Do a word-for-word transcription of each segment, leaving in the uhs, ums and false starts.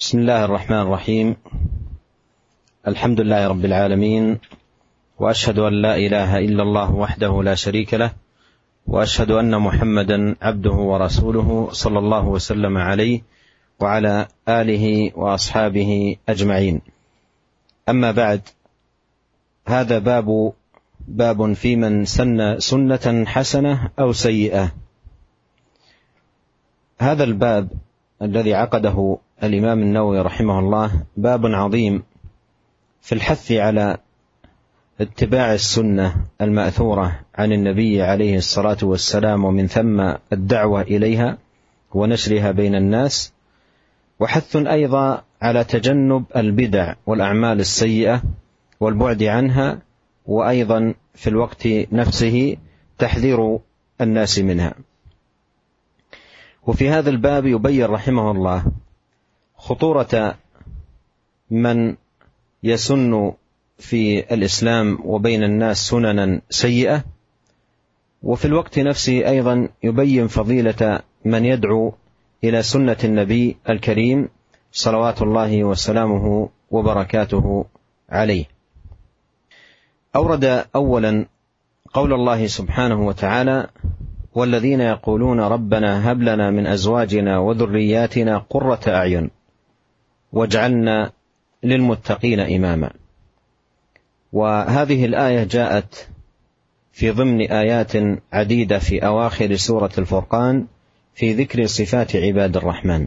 بسم الله الرحمن الرحيم. الحمد لله رب العالمين، وأشهد أن لا إله إلا الله وحده لا شريك له، وأشهد أن محمدا عبده ورسوله صلى الله وسلم عليه وعلى آله وأصحابه أجمعين. أما بعد، هذا باب باب في من سن سنة حسنة أو سيئة. هذا الباب الذي عقده الإمام النووي رحمه الله باب عظيم في الحث على اتباع السنة المأثورة عن النبي عليه الصلاة والسلام، ومن ثم الدعوة إليها ونشرها بين الناس، وحث أيضا على تجنب البدع والأعمال السيئة والبعد عنها، وأيضا في الوقت نفسه تحذير الناس منها. وفي هذا الباب يبين رحمه الله خطورة من يسن في الإسلام وبين الناس سننا سيئة، وفي الوقت نفسه أيضا يبين فضيلة من يدعو إلى سنة النبي الكريم صلوات الله وسلامه وبركاته عليه. أورد أولا قول الله سبحانه وتعالى: والذين يقولون ربنا هب لنا من أزواجنا وذرياتنا قرة أعين واجعلنا للمتقين إماما. وهذه الآية جاءت في ضمن آيات عديدة في أواخر سورة الفرقان في ذكر صفات عباد الرحمن،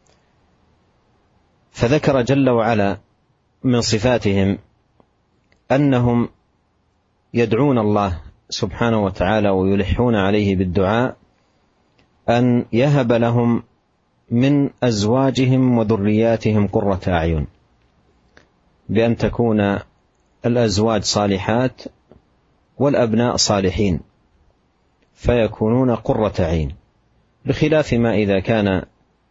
فذكر جل وعلا من صفاتهم أنهم يدعون الله سبحانه وتعالى ويلحون عليه بالدعاء أن يهب لهم من أزواجهم وذرياتهم قرة أعين، بأن تكون الأزواج صالحات والأبناء صالحين فيكونون قرة عين، بخلاف ما إذا كان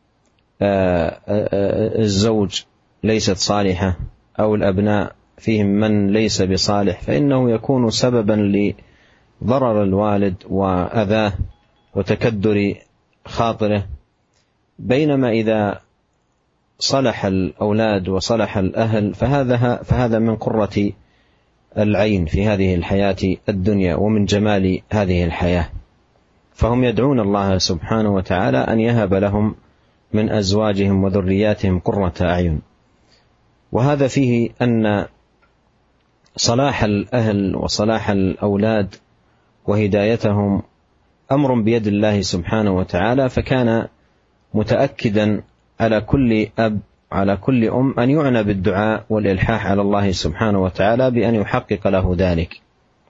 الزوج ليست صالحة أو الأبناء فيهم من ليس بصالح، فإنه يكون سببا لضرر الوالد وأذاه وتكدر خاطره. بينما إذا صلح الأولاد وصلح الأهل فهذا, فهذا من قرة العين في هذه الحياة الدنيا ومن جمال هذه الحياة. فهم يدعون الله سبحانه وتعالى أن يهب لهم من أزواجهم وذرياتهم قرة أعين. وهذا فيه أن صلاح الأهل وصلاح الأولاد وهدايتهم أمر بيد الله سبحانه وتعالى، فكان متأكدا على كل أب على كل أم أن يعنى بالدعاء والإلحاح على الله سبحانه وتعالى بأن يحقق له ذلك.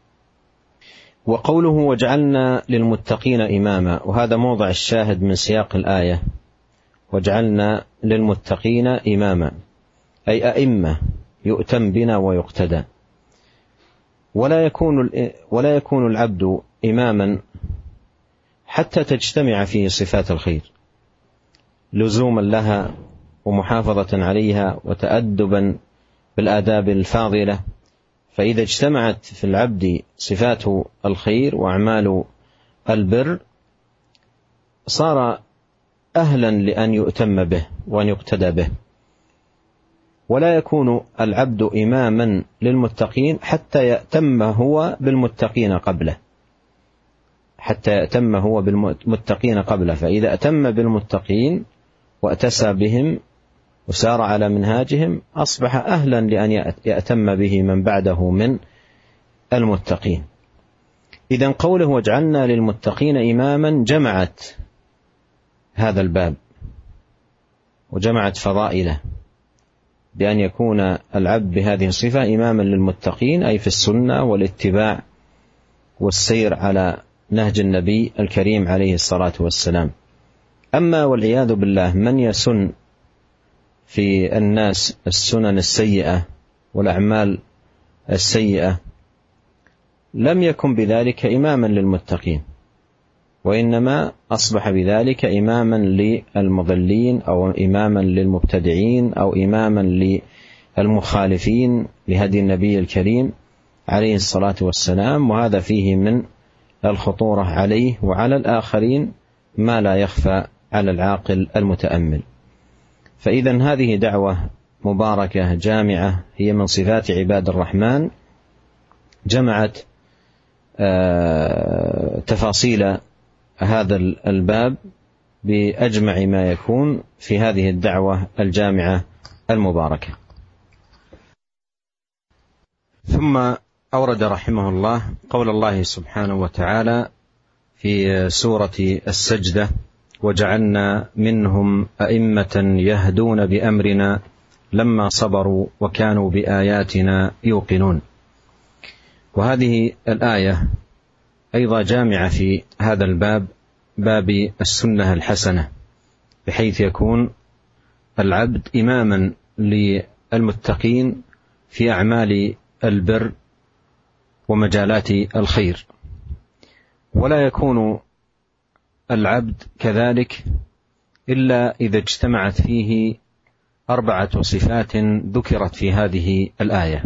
وقوله وجعلنا للمتقين إماما، وهذا موضع الشاهد من سياق الآية، وجعلنا للمتقين إماما أي أئمة يؤتم بنا ويقتدى. ولا يكون ولا يكون العبد إماما حتى تجتمع فيه صفات الخير لزوما لها ومحافظة عليها وتأدبا بالآداب الفاضلة. فإذا اجتمعت في العبد صفات الخير وأعمال البر صار أهلا لأن يؤتم به وأن يقتدى به. ولا يكون العبد إماما للمتقين حتى يأتم هو بالمتقين قبله حتى يأتم هو بالمتقين قبله فإذا أتم بالمتقين وأتسى بهم وسار على منهاجهم أصبح أهلا لأن يأتم به من بعده من المتقين. إذن قوله وجعلنا للمتقين إماما جمعت هذا الباب وجمعت فضائله، بأن يكون العبد بهذه الصفة إماما للمتقين أي في السنة والاتباع والسير على نهج النبي الكريم عليه الصلاة والسلام. أما والعياذ بالله من يسن في الناس السنن السيئة والأعمال السيئة لم يكن بذلك إماما للمتقين، وإنما أصبح بذلك إماما للمضلين أو إماما للمبتدعين أو إماما للمخالفين لهدي النبي الكريم عليه الصلاة والسلام. وهذا فيه من الخطورة عليه وعلى الآخرين ما لا يخفى على العاقل المتأمل. فإذن هذه دعوة مباركة جامعة هي من صفات عباد الرحمن، جمعت تفاصيل هذا الباب بأجمع ما يكون في هذه الدعوة الجامعة المباركة. ثم أورد رحمه الله قول الله سبحانه وتعالى في سورة السجدة: وجعلنا منهم أئمة يهدون بأمرنا لما صبروا وكانوا بآياتنا يوقنون. وهذه الآية أيضا جامعة في هذا الباب، باب السنة الحسنة، بحيث يكون العبد إماما للمتقين في أعمال البر ومجالات الخير، ولا يكون العبد كذلك إلا إذا اجتمعت فيه أربعة صفات ذكرت في هذه الآية.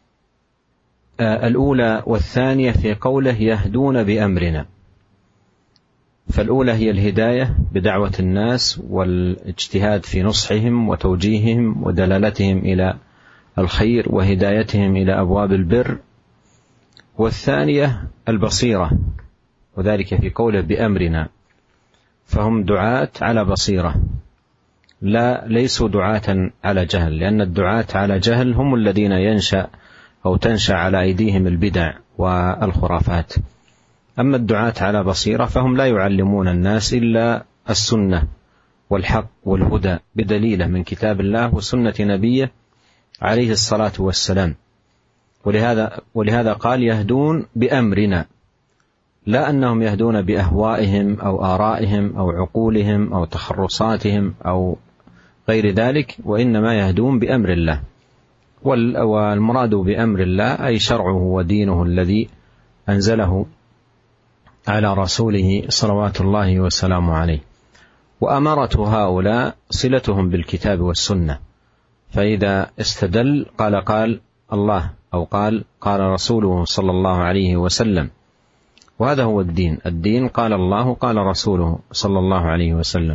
الأولى والثانية في قوله يهدون بأمرنا، فالأولى هي الهداية بدعوة الناس والاجتهاد في نصحهم وتوجيههم ودلالتهم إلى الخير وهدايتهم إلى أبواب البر، والثانية البصيرة، وذلك في قوله بأمرنا، فهم دعاة على بصيرة، لا ليسوا دعاة على جهل، لأن الدعاة على جهل هم الذين ينشأ أو تنشأ على أيديهم البدع والخرافات. أما الدعاة على بصيرة فهم لا يعلمون الناس إلا السنة والحق والهدى بدليله من كتاب الله وسنة نبيه عليه الصلاة والسلام. ولهذا, ولهذا قال يهدون بأمرنا، لا أنهم يهدون بأهوائهم أو آرائهم أو عقولهم أو تخرصاتهم أو غير ذلك، وإنما يهدون بأمر الله. والمراد بأمر الله أي شرعه ودينه الذي أنزله على رسوله صلوات الله وسلامه عليه. وأمرة هؤلاء صلتهم بالكتاب والسنة، فإذا استدل قال قال الله أو قال قال رسوله صلى الله عليه وسلم، وهذا هو الدين. الدين قال الله قال رسوله صلى الله عليه وسلم.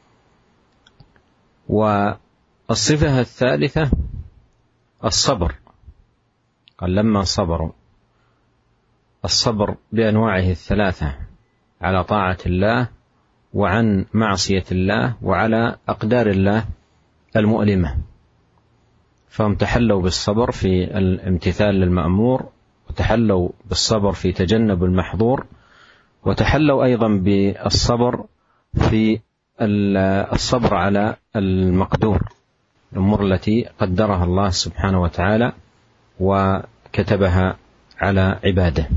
والصفة الثالثة الصبر، قال لما صبروا، الصبر بأنواعه الثلاثة على طاعة الله وعن معصية الله وعلى أقدار الله المؤلمة، فهم تحلوا بالصبر في الامتثال للمأمور، وتحلوا بالصبر في تجنب المحظور، وتحلوا أيضا بالصبر في الصبر على المقدور، الأمور التي قدرها الله سبحانه وتعالى وكتبها على عباده.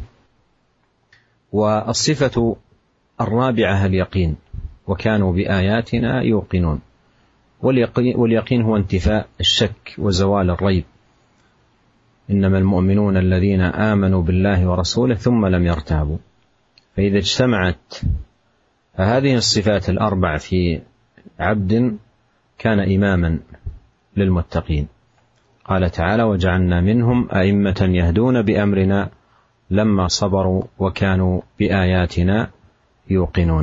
والصفة الرابعة اليقين، وكانوا بآياتنا يوقنون. واليقين هو انتفاء الشك وزوال الريب، إنما المؤمنون الذين آمنوا بالله ورسوله ثم لم يرتابوا. فإذا اجتمعت هذه الصفات الأربع في عبد كان إماما للمتقين. قال تعالى وجعلنا منهم أئمة يهدون بأمرنا لما صبروا وكانوا بآياتنا يوقنون.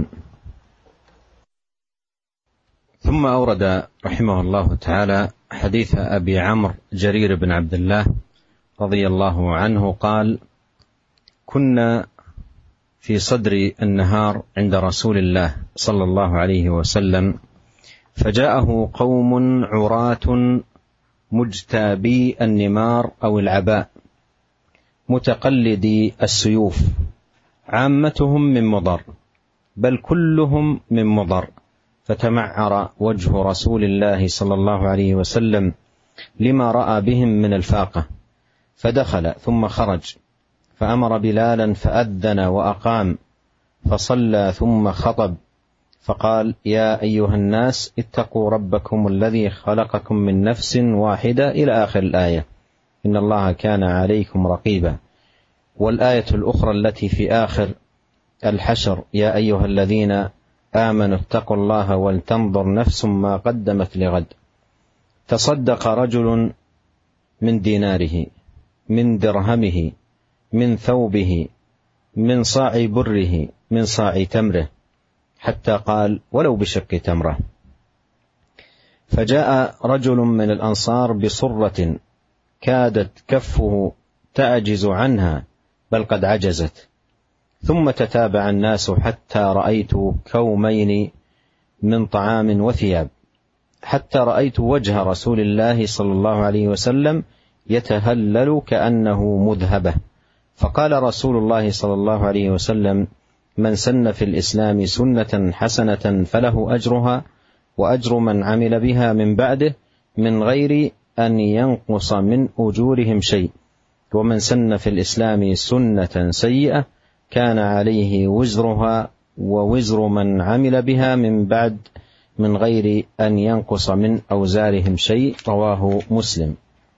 ثم أورد رحمه الله تعالى حديث أبي عمرو جرير بن عبد الله رضي الله عنه قال كنا في صدر النهار عند رسول الله صلى الله عليه وسلم، فجاءه قوم عراة مجتابي النمار أو العباء متقلدي السيوف، عامتهم من مضر بل كلهم من مضر، فتمعر وجه رسول الله صلى الله عليه وسلم لما رأى بهم من الفاقة، فدخل ثم خرج فأمر بلالا فأذن وأقام فصلى ثم خطب فقال يا أيها الناس اتقوا ربكم الذي خلقكم من نفس واحدة إلى آخر الآية، إن الله كان عليكم رقيبا. والآية الأخرى التي في آخر الحشر يا أيها الذين آمنوا اتقوا الله ولتنظر نفس ما قدمت لغد. تصدق رجل من ديناره من درهمه من ثوبه من صاع بره من صاع تمره، حتى قال ولو بشق تمرة. فجاء رجل من الأنصار بصرة كادت كفه تعجز عنها بل قد عجزت، ثم تتابع الناس حتى رأيت كومين من طعام وثياب، حتى رأيت وجه رسول الله صلى الله عليه وسلم يتهلل كأنه مذهبة. فقال رسول الله صلى الله عليه وسلم: من سن في الإسلام سنة حسنة فله أجرها وأجر من عمل بها من بعده من غير أن ينقص من أجورهم شيء، ومن سن في الإسلام سنة سيئة كان عليه وزرها ووزر من عمل بها من بعد من غير أن ينقص من أوزارهم شيء. رواه مسلم.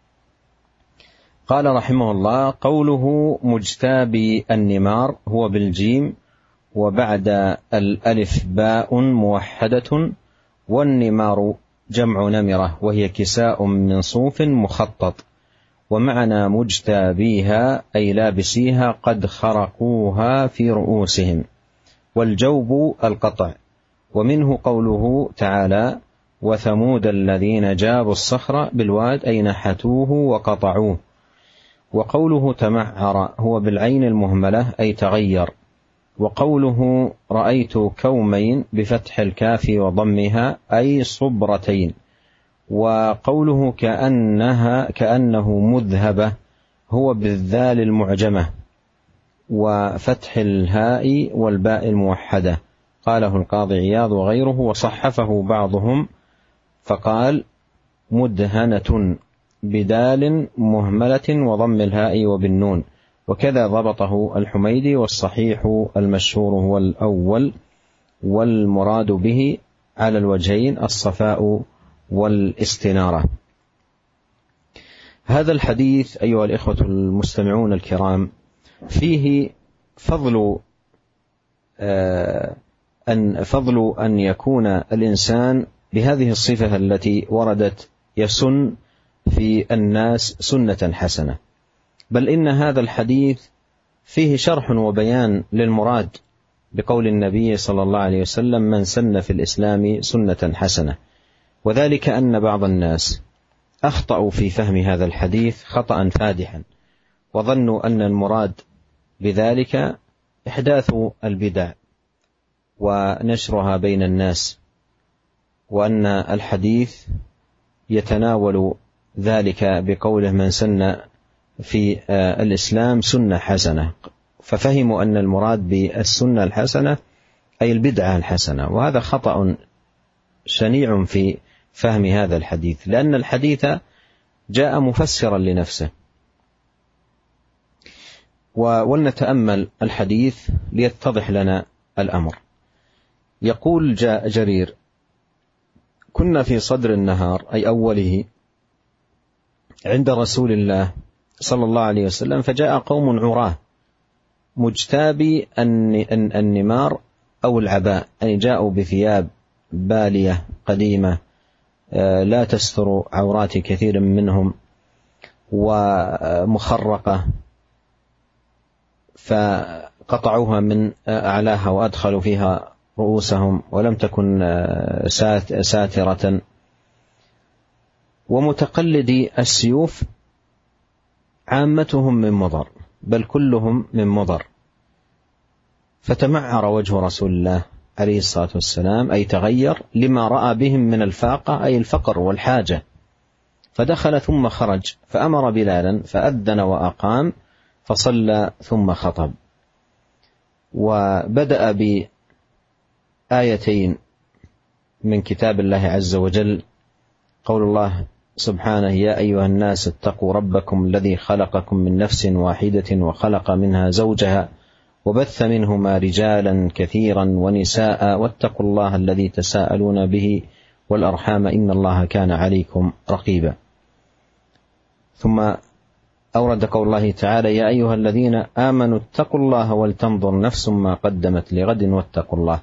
قال رحمه الله: قوله مجتابي النمار هو بالجيم وبعد الألف باء موحدة، والنمار جمع نمرة وهي كساء من صوف مخطط، ومعنى مجتابيها أي لابسيها قد خرقوها في رؤوسهم، والجوب القطع. ومنه قوله تعالى: وثمود الذين جابوا الصخر بالواد أي نحتوه وقطعوه. وقوله تمعر هو بالعين المهملة أي تغير. وقوله رأيت كومين بفتح الكاف وضمها أي صبرتين. وقوله كأنها كأنه مذهبة هو بالذال المعجمة وفتح الهاء والباء الموحدة. قاله القاضي عياض وغيره، وصحفه بعضهم فقال مدهنة بدال مهملة وضم الهاء وبالنون، وكذا ضبطه الحميدي، والصحيح المشهور هو الأول، والمراد به على الوجهين الصفاء والاستنارة. هذا الحديث أيها الإخوة المستمعون الكرام فيه فضل أن فضل أن يكون الإنسان بهذه الصفة التي وردت يسن في الناس سنة حسنة، بل إن هذا الحديث فيه شرح وبيان للمراد بقول النبي صلى الله عليه وسلم: من سن في الإسلام سنة حسنة. وذلك أن بعض الناس أخطأوا في فهم هذا الحديث خطأ فادحا، وظنوا أن المراد بذلك إحداث البدع ونشرها بين الناس، وأن الحديث يتناول ذلك بقوله من سن في الإسلام سنة حسنة، ففهموا أن المراد بالسنة الحسنة أي البدعة الحسنة، وهذا خطأ شنيع في فهم هذا الحديث، لأن الحديث جاء مفسرا لنفسه. ولنتأمل الحديث ليتضح لنا الأمر. يقول جاء جرير: كنا في صدر النهار أي أوله عند رسول الله صلى الله عليه وسلم، فجاء قوم عراه مجتابي النمار أو العباء، أي جاءوا بثياب بالية قديمة لا تستر عورات كثير منهم ومخرقة، فقطعوها من أعلاها وأدخلوا فيها رؤوسهم ولم تكن ساترة، ومتقلدي السيوف عامتهم من مضر، بل كلهم من مضر. فتمعر وجه رسول الله عليه الصلاة والسلام أي تغير لما رأى بهم من الفاقة أي الفقر والحاجة، فدخل ثم خرج، فأمر بلالا فأذن وأقام فصلى ثم خطب. وبدأ بآيتين من كتاب الله عز وجل، قول الله سبحانه: يا أيها الناس اتقوا ربكم الذي خلقكم من نفس واحدة وخلق منها زوجها وبث منهما رجالا كثيرا ونساء واتقوا الله الذي تساءلون به والأرحام إن الله كان عليكم رقيبا. ثم أورد قول الله تعالى: يا أيها الذين آمنوا اتقوا الله ولتنظر نفس ما قدمت لغد واتقوا الله.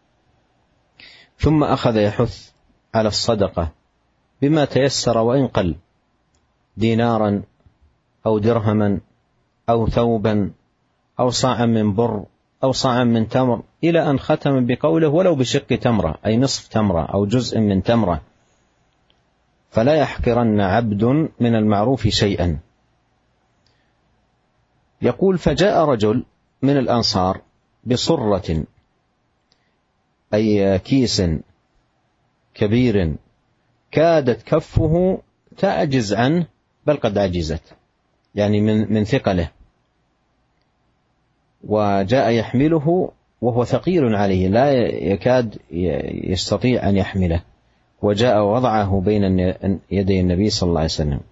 ثم أخذ يحث على الصدقة بما تيسر وإن قل، دينارا أو درهما أو ثوبا أو صاعا من بر أو صاعا من تمر، إلى أن ختم بقوله: ولو بشق تمرة أي نصف تمرة أو جزء من تمرة، فلا يحقرن عبد من المعروف شيئا. يقول: فجاء رجل من الأنصار بصرة، أي كيس كبير، كادت كفه تعجز عنه، بل قد عجزت، يعني من من ثقله، وجاء يحمله وهو ثقيل عليه لا يكاد يستطيع أن يحمله، وجاء وضعه بين يدي النبي صلى الله عليه وسلم.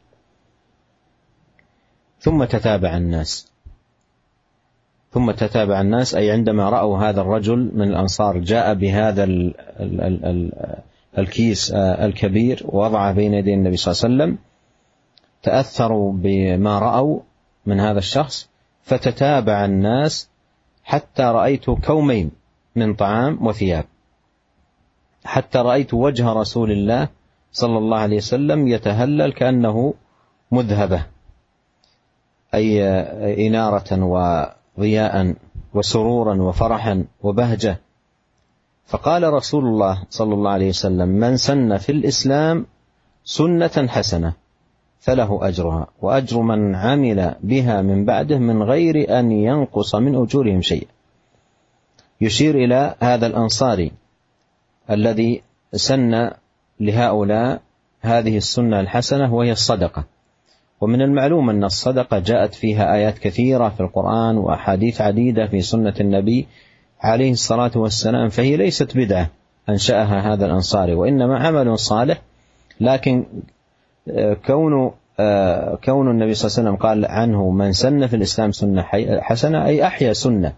ثم تتابع الناس ثم تتابع الناس أي عندما رأوا هذا الرجل من الأنصار جاء بهذا ال ال ال ال الكيس الكبير ووضعه بين يدي النبي صلى الله عليه وسلم، تأثروا بما رأوا من هذا الشخص، فتتابع الناس حتى رأيت كومين من طعام وثياب، حتى رأيت وجه رسول الله صلى الله عليه وسلم يتهلل كأنه مذهبة، أي إنارة وضياء وسرورا وفرحا وبهجة. فقال رسول الله صلى الله عليه وسلم: من سن في الإسلام سنة حسنة فله أجرها وأجر من عمل بها من بعده من غير أن ينقص من أجورهم شيء. يشير إلى هذا الأنصاري الذي سن لهؤلاء هذه السنة الحسنة وهي الصدقة. ومن المعلوم أن الصدقة جاءت فيها آيات كثيرة في القرآن وأحاديث عديدة في سنة النبي عليه الصلاة والسلام، فهي ليست بدعة أنشأها هذا الأنصاري، وإنما عمل صالح. لكن كون كون النبي صلى الله عليه وسلم قال عنه: من سن في الإسلام سنة حسنة، أي أحيا سنة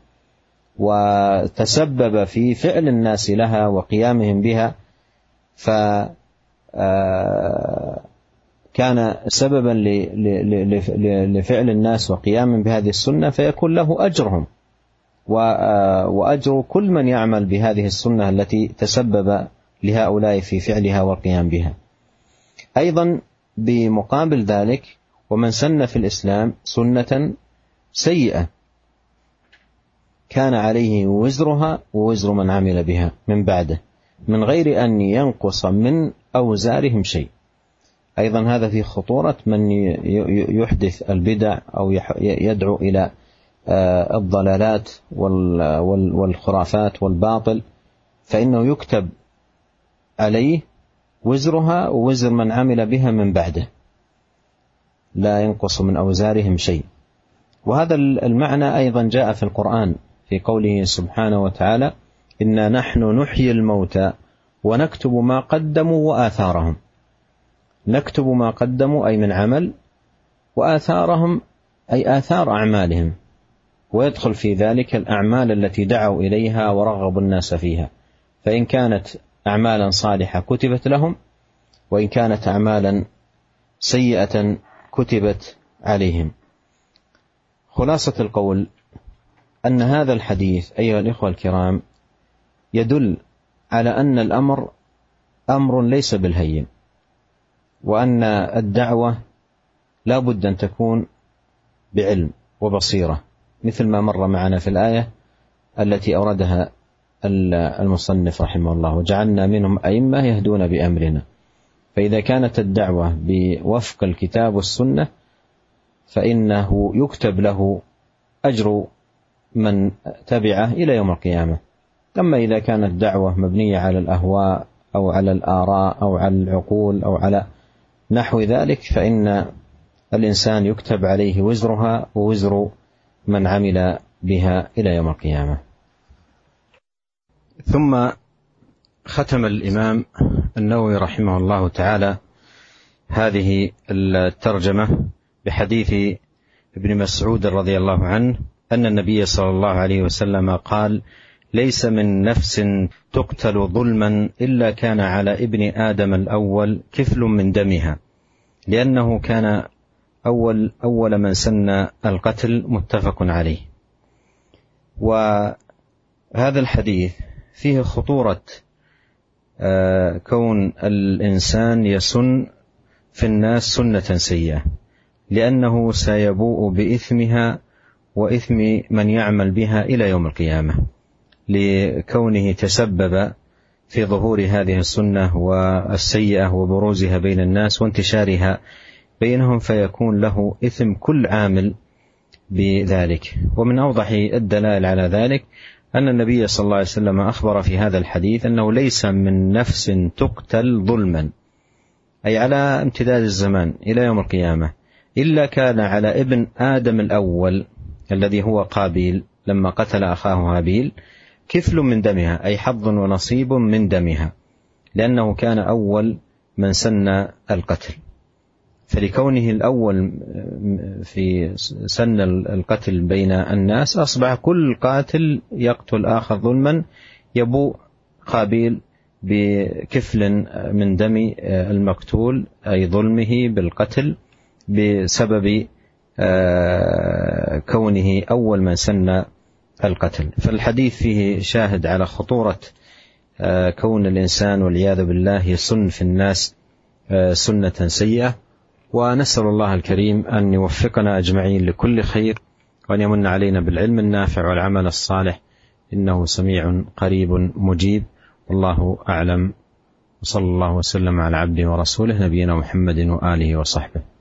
وتسبب في فعل الناس لها وقيامهم بها، فكان سببا لفعل الناس وقيام بهذه السنة، فيكون له أجرهم وأجر كل من يعمل بهذه السنة التي تسبب لهؤلاء في فعلها والقيام بها. أيضا بمقابل ذلك: ومن سن في الإسلام سنة سيئة كان عليه وزرها ووزر من عمل بها من بعده من غير أن ينقص من أوزارهم شيء. أيضا هذا في خطورة من يحدث البدع أو يدعو إلى الضلالات والخرافات والباطل، فإنه يكتب عليه وزرها ووزر من عمل بها من بعده، لا ينقص من أوزارهم شيء. وهذا المعنى أيضا جاء في القرآن في قوله سبحانه وتعالى: إنا نحن نحيي الموتى ونكتب ما قدموا وآثارهم. نكتب ما قدموا أي من عمل، وآثارهم أي آثار أعمالهم، ويدخل في ذلك الأعمال التي دعوا إليها ورغبوا الناس فيها، فإن كانت أعمالا صالحة كتبت لهم، وإن كانت أعمالا سيئة كتبت عليهم. خلاصة القول أن هذا الحديث أيها الإخوة الكرام يدل على أن الأمر أمر ليس بالهين، وأن الدعوة لا بد أن تكون بعلم وبصيرة، مثل ما مر معنا في الآية التي أوردها المصنف رحمه الله: وجعلنا منهم أئمة يهدون بأمرنا. فإذا كانت الدعوة بوفق الكتاب والسنة فإنه يكتب له أجر من تبعه إلى يوم القيامة. أما إذا كانت دعوة مبنية على الأهواء أو على الآراء أو على العقول أو على نحو ذلك، فإن الإنسان يكتب عليه وزرها ووزر من عمل بها إلى يوم القيامة. ثم ختم الإمام النووي رحمه الله تعالى هذه الترجمة بحديث ابن مسعود رضي الله عنه أن النبي صلى الله عليه وسلم قال: ليس من نفس تقتل ظلما إلا كان على ابن آدم الأول كفل من دمها، لأنه كان أول, أول من سن القتل، متفق عليه. وهذا الحديث فيه خطورة كون الإنسان يسن في الناس سنة سيئة، لأنه سيبوء بإثمها وإثم من يعمل بها إلى يوم القيامة، لكونه تسبب في ظهور هذه السنة والسيئة وبروزها بين الناس وانتشارها بينهم، فيكون له إثم كل عامل بذلك. ومن أوضح الدلائل على ذلك أن النبي صلى الله عليه وسلم أخبر في هذا الحديث أنه ليس من نفس تقتل ظلما، أي على امتداد الزمان إلى يوم القيامة، إلا كان على ابن آدم الأول الذي هو قابيل لما قتل أخاه هابيل كفل من دمها، أي حظ ونصيب من دمها، لأنه كان أول من سن القتل. فلكونه الأول في سن القتل بين الناس أصبح كل قاتل يقتل آخر ظلما يبوء قابيل بكفل من دم المقتول، أي ظلمه بالقتل بسبب كونه أول من سن القتل. فالحديث فيه شاهد على خطورة كون الإنسان والعياذ بالله يسن في الناس سنة سيئة. ونسأل الله الكريم أن يوفقنا أجمعين لكل خير، وأن يمن علينا بالعلم النافع والعمل الصالح، إنه سميع قريب مجيب. والله أعلم، وصلى الله وسلم على عبده ورسوله نبينا محمد وآله وصحبه.